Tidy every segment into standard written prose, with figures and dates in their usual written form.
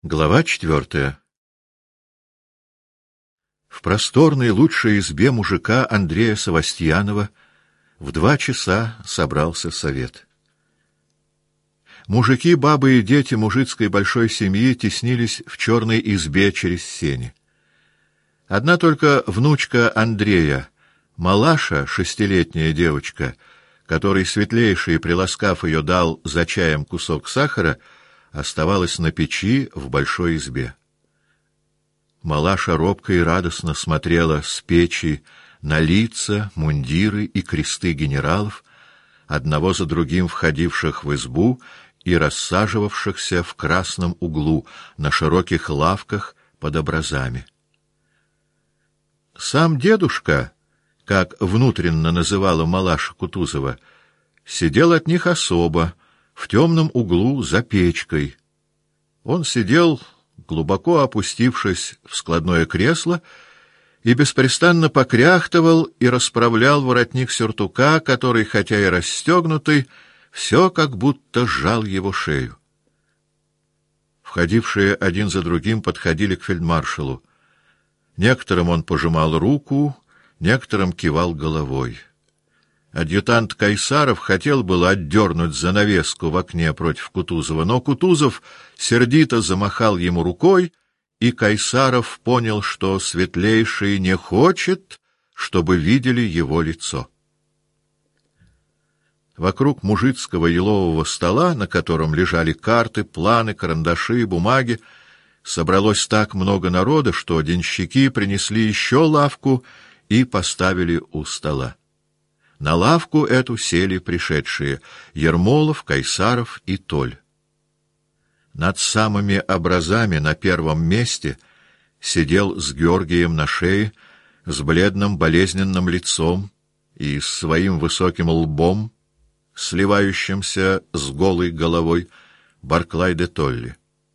Глава 4. В просторной лучшей избе мужика Андрея Савастьянова в 2 часа собрался совет. Мужики, бабы и дети мужицкой большой семьи теснились в черной избе через сени. Одна только внучка Андрея, Малаша, 6-летняя девочка, которой светлейший, приласкав ее, дал за чаем кусок сахара, оставалась на печи в большой избе. Малаша робко и радостно смотрела с печи на лица, мундиры и кресты генералов, одного за другим входивших в избу и рассаживавшихся в красном углу на широких лавках под образами. Сам дедушка, как внутренно называла Малаша Кутузова, сидел от них особо, в темном углу за печкой. Он сидел, глубоко опустившись в складное кресло, и беспрестанно покряхтывал и расправлял воротник сюртука, который, хотя и расстегнутый, все как будто сжал его шею. Входившие один за другим подходили к фельдмаршалу. Некоторым он пожимал руку, некоторым кивал головой. Адъютант Кайсаров хотел было отдернуть занавеску в окне против Кутузова, но Кутузов сердито замахал ему рукой, и Кайсаров понял, что светлейший не хочет, чтобы видели его лицо. Вокруг мужицкого елового стола, на котором лежали карты, планы, карандаши, бумаги, собралось так много народа, что денщики принесли еще лавку и поставили у стола. На лавку эту сели пришедшие Ермолов, Кайсаров и Толь. Над самыми образами на первом месте сидел с Георгием на шее, с бледным болезненным лицом и с своим высоким лбом, сливающимся с голой головой, Барклай де Толли.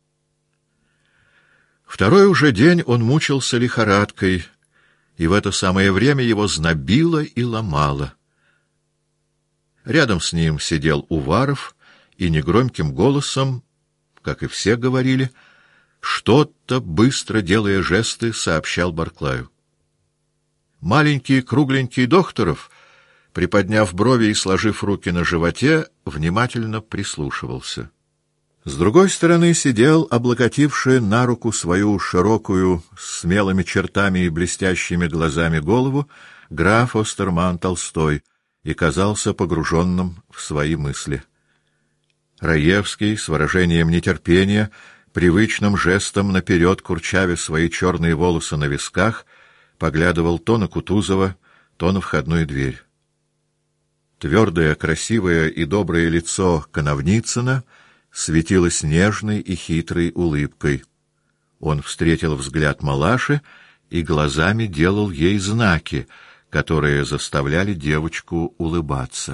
Второй уже день он мучился лихорадкой, и в это самое время его знобило и ломало. Рядом с ним сидел Уваров и негромким голосом, как и все говорили, что-то, быстро делая жесты, сообщал Барклаю. Маленький кругленький Докторов, приподняв брови и сложив руки на животе, внимательно прислушивался. С другой стороны сидел, облокотивший на руку свою широкую, с смелыми чертами и блестящими глазами голову, граф Остерман Толстой, и казался погруженным в свои мысли. Раевский, с выражением нетерпения, привычным жестом наперед курчавя свои черные волосы на висках, поглядывал то на Кутузова, то на входную дверь. Твердое, красивое и доброе лицо Коновницына светилось нежной и хитрой улыбкой. Он встретил взгляд Малаши и глазами делал ей знаки, которые заставляли девочку улыбаться.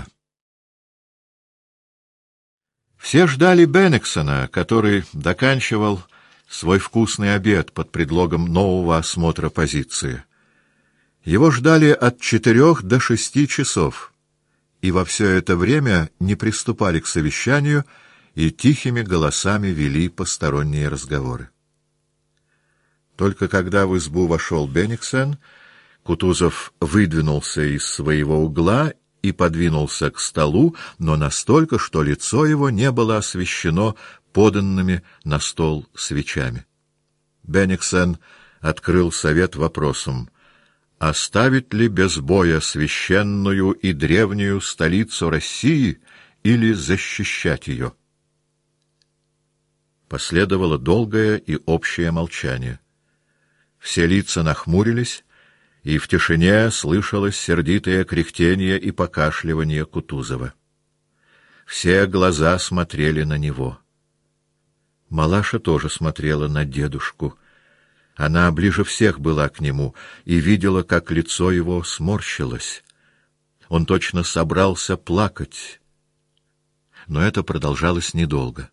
Все ждали Беннексона, который доканчивал свой вкусный обед под предлогом нового осмотра позиции. Его ждали от 4 до 6 часов, и во все это время не приступали к совещанию и тихими голосами вели посторонние разговоры. Только когда в избу вошел Бенниксон, Кутузов выдвинулся из своего угла и подвинулся к столу, но настолько, что лицо его не было освещено поданными на стол свечами. Бенниксон открыл совет вопросом: оставить ли без боя священную и древнюю столицу России или защищать ее? Последовало долгое и общее молчание. Все лица нахмурились, и в тишине слышалось сердитое кряхтение и покашливание Кутузова. Все глаза смотрели на него. Малаша тоже смотрела на дедушку. Она ближе всех была к нему и видела, как лицо его сморщилось. Он точно собрался плакать, но это продолжалось недолго.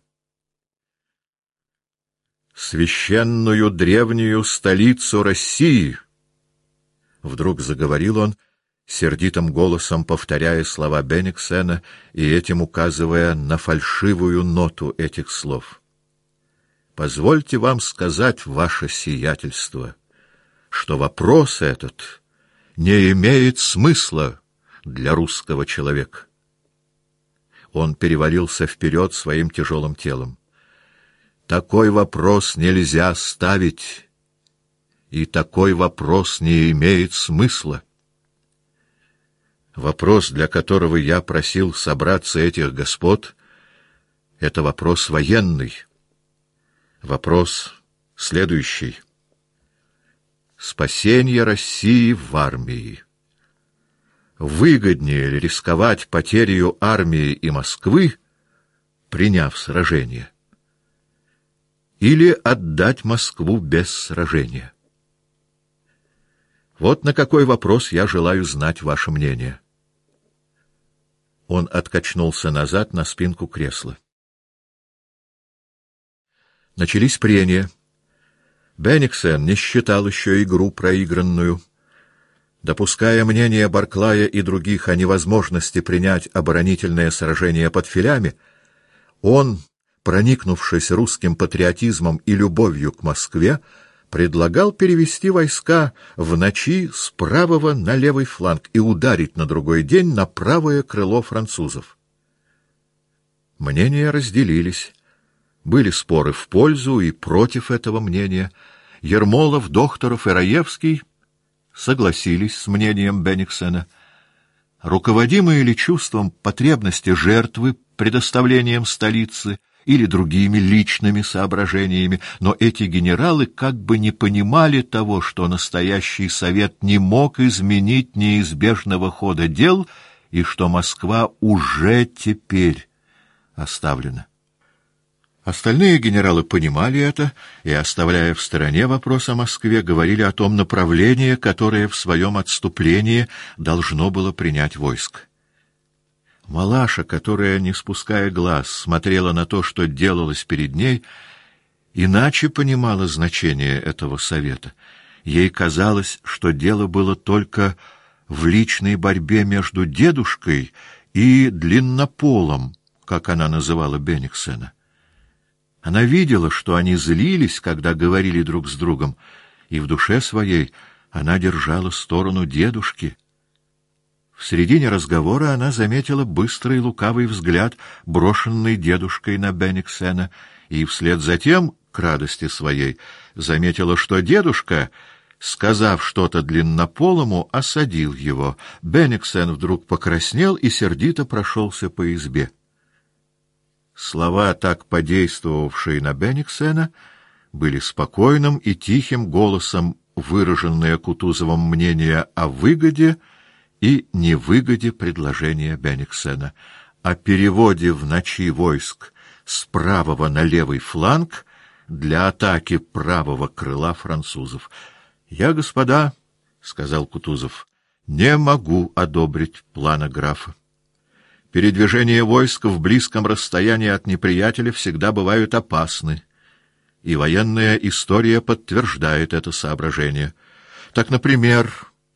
«Священную древнюю столицу России!» Вдруг заговорил он, сердитым голосом повторяя слова Бенниксена и этим указывая на фальшивую ноту этих слов. Позвольте вам сказать, ваше сиятельство, что вопрос этот не имеет смысла для русского человека. Он перевалился вперед своим тяжелым телом. Такой вопрос нельзя ставить, и такой вопрос не имеет смысла. Вопрос, для которого я просил собраться этих господ, — это вопрос военный. Вопрос следующий. Спасение России в армии. Выгоднее ли рисковать потерей армии и Москвы, приняв сражение, или отдать Москву без сражения? Вот на какой вопрос я желаю знать ваше мнение. Он откачнулся назад на спинку кресла. Начались прения. Бенниксен не считал еще игру проигранную. Допуская мнение Барклая и других о невозможности принять оборонительное сражение под Филями, он, проникнувшись русским патриотизмом и любовью к Москве, предлагал перевести войска в ночи с правого на левый фланг и ударить на другой день на правое крыло французов. Мнения разделились. Были споры в пользу и против этого мнения. Ермолов, Докторов и Раевский согласились с мнением Бенниксена. Руководимые ли чувством потребности жертвы предоставлением столицы или другими личными соображениями, но эти генералы как бы не понимали того, что настоящий совет не мог изменить неизбежного хода дел и что Москва уже теперь оставлена. Остальные генералы понимали это и, оставляя в стороне вопрос о Москве, говорили о том направлении, которое в своем отступлении должно было принять войско. Малаша, которая, не спуская глаз, смотрела на то, что делалось перед ней, иначе понимала значение этого совета. Ей казалось, что дело было только в личной борьбе между дедушкой и длиннополом, как она называла Бенниксена. Она видела, что они злились, когда говорили друг с другом, и в душе своей она держала сторону дедушки. В середине разговора она заметила быстрый лукавый взгляд, брошенный дедушкой на Бенниксена, и вслед за тем, к радости своей, заметила, что дедушка, сказав что-то длиннополому, осадил его. Бенниксен вдруг покраснел и сердито прошелся по избе. Слова, так подействовавшие на Бенниксена, были спокойным и тихим голосом, выраженное Кутузовым мнение о выгоде и невыгоде предложения Бенниксена, о переводе в ночи войск с правого на левый фланг для атаки правого крыла французов. «Я, господа, — сказал Кутузов, — не могу одобрить плана графа. Передвижения войск в близком расстоянии от неприятеля всегда бывают опасны, и военная история подтверждает это соображение. Так, например...»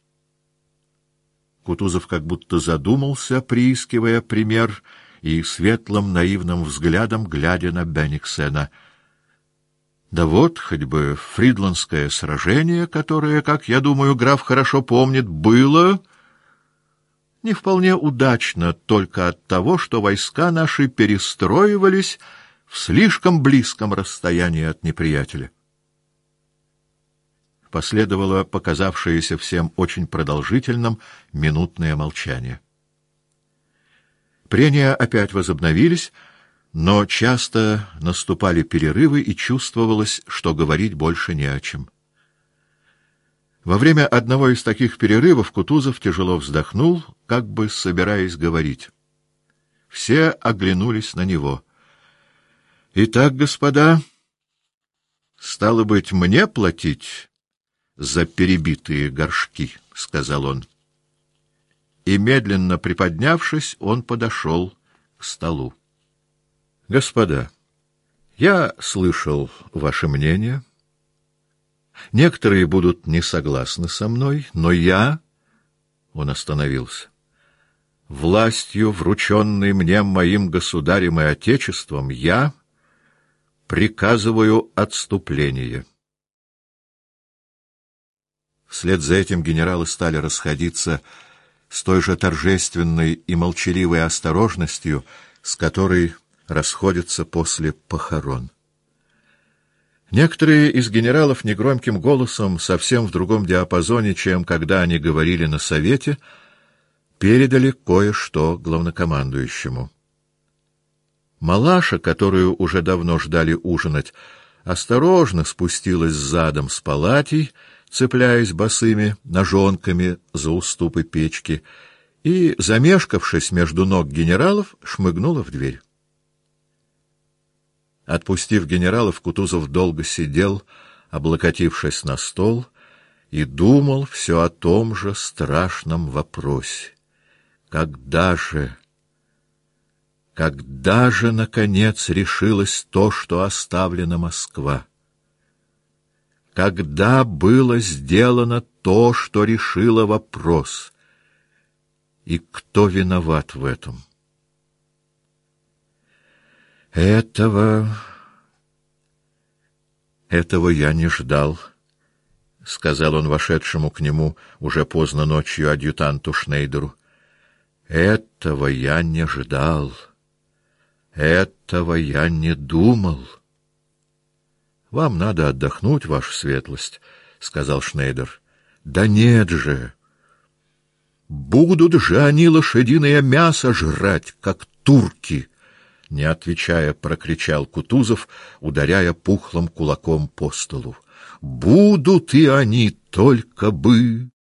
Кутузов как будто задумался, приискивая пример, и светлым наивным взглядом глядя на Бенниксена. «Да вот, хоть бы Фридландское сражение, которое, как я думаю, граф хорошо помнит, было... не вполне удачно только от того, что войска наши перестроивались в слишком близком расстоянии от неприятеля». Последовало показавшееся всем очень продолжительным минутное молчание. Прения опять возобновились, но часто наступали перерывы, и чувствовалось, что говорить больше не о чем. Во время одного из таких перерывов Кутузов тяжело вздохнул, как бы собираясь говорить. Все оглянулись на него. «Итак, господа, стало быть, мне платить за перебитые горшки», — сказал он. И, медленно приподнявшись, он подошел к столу. «Господа, я слышал ваше мнение. Некоторые будут не согласны со мной, но я...» Он остановился. «Властью, врученной мне моим государем и отечеством, я приказываю отступление». Вслед за этим генералы стали расходиться с той же торжественной и молчаливой осторожностью, с которой расходятся после похорон. Некоторые из генералов негромким голосом, совсем в другом диапазоне, чем когда они говорили на совете, передали кое-что главнокомандующему. Малаша, которую уже давно ждали ужинать, осторожно спустилась задом с палатей, цепляясь босыми ножонками за уступы печки, и, замешкавшись между ног генералов, шмыгнула в дверь. Отпустив генералов, Кутузов долго сидел, облокотившись на стол, и думал все о том же страшном вопросе. Когда же, наконец, решилось то, что оставлена Москва? Когда было сделано то, что решило вопрос? И кто виноват в этом? Этого я не ждал, — сказал он вошедшему к нему уже поздно ночью адъютанту Шнейдеру. Этого я не ждал. Этого я не думал. — Вам надо отдохнуть, ваша светлость, — сказал Шнейдер. — Да нет же! Будут же они лошадиное мясо жрать, как турки! — не отвечая, прокричал Кутузов, ударяя пухлым кулаком по столу. — Будут и они, только бы...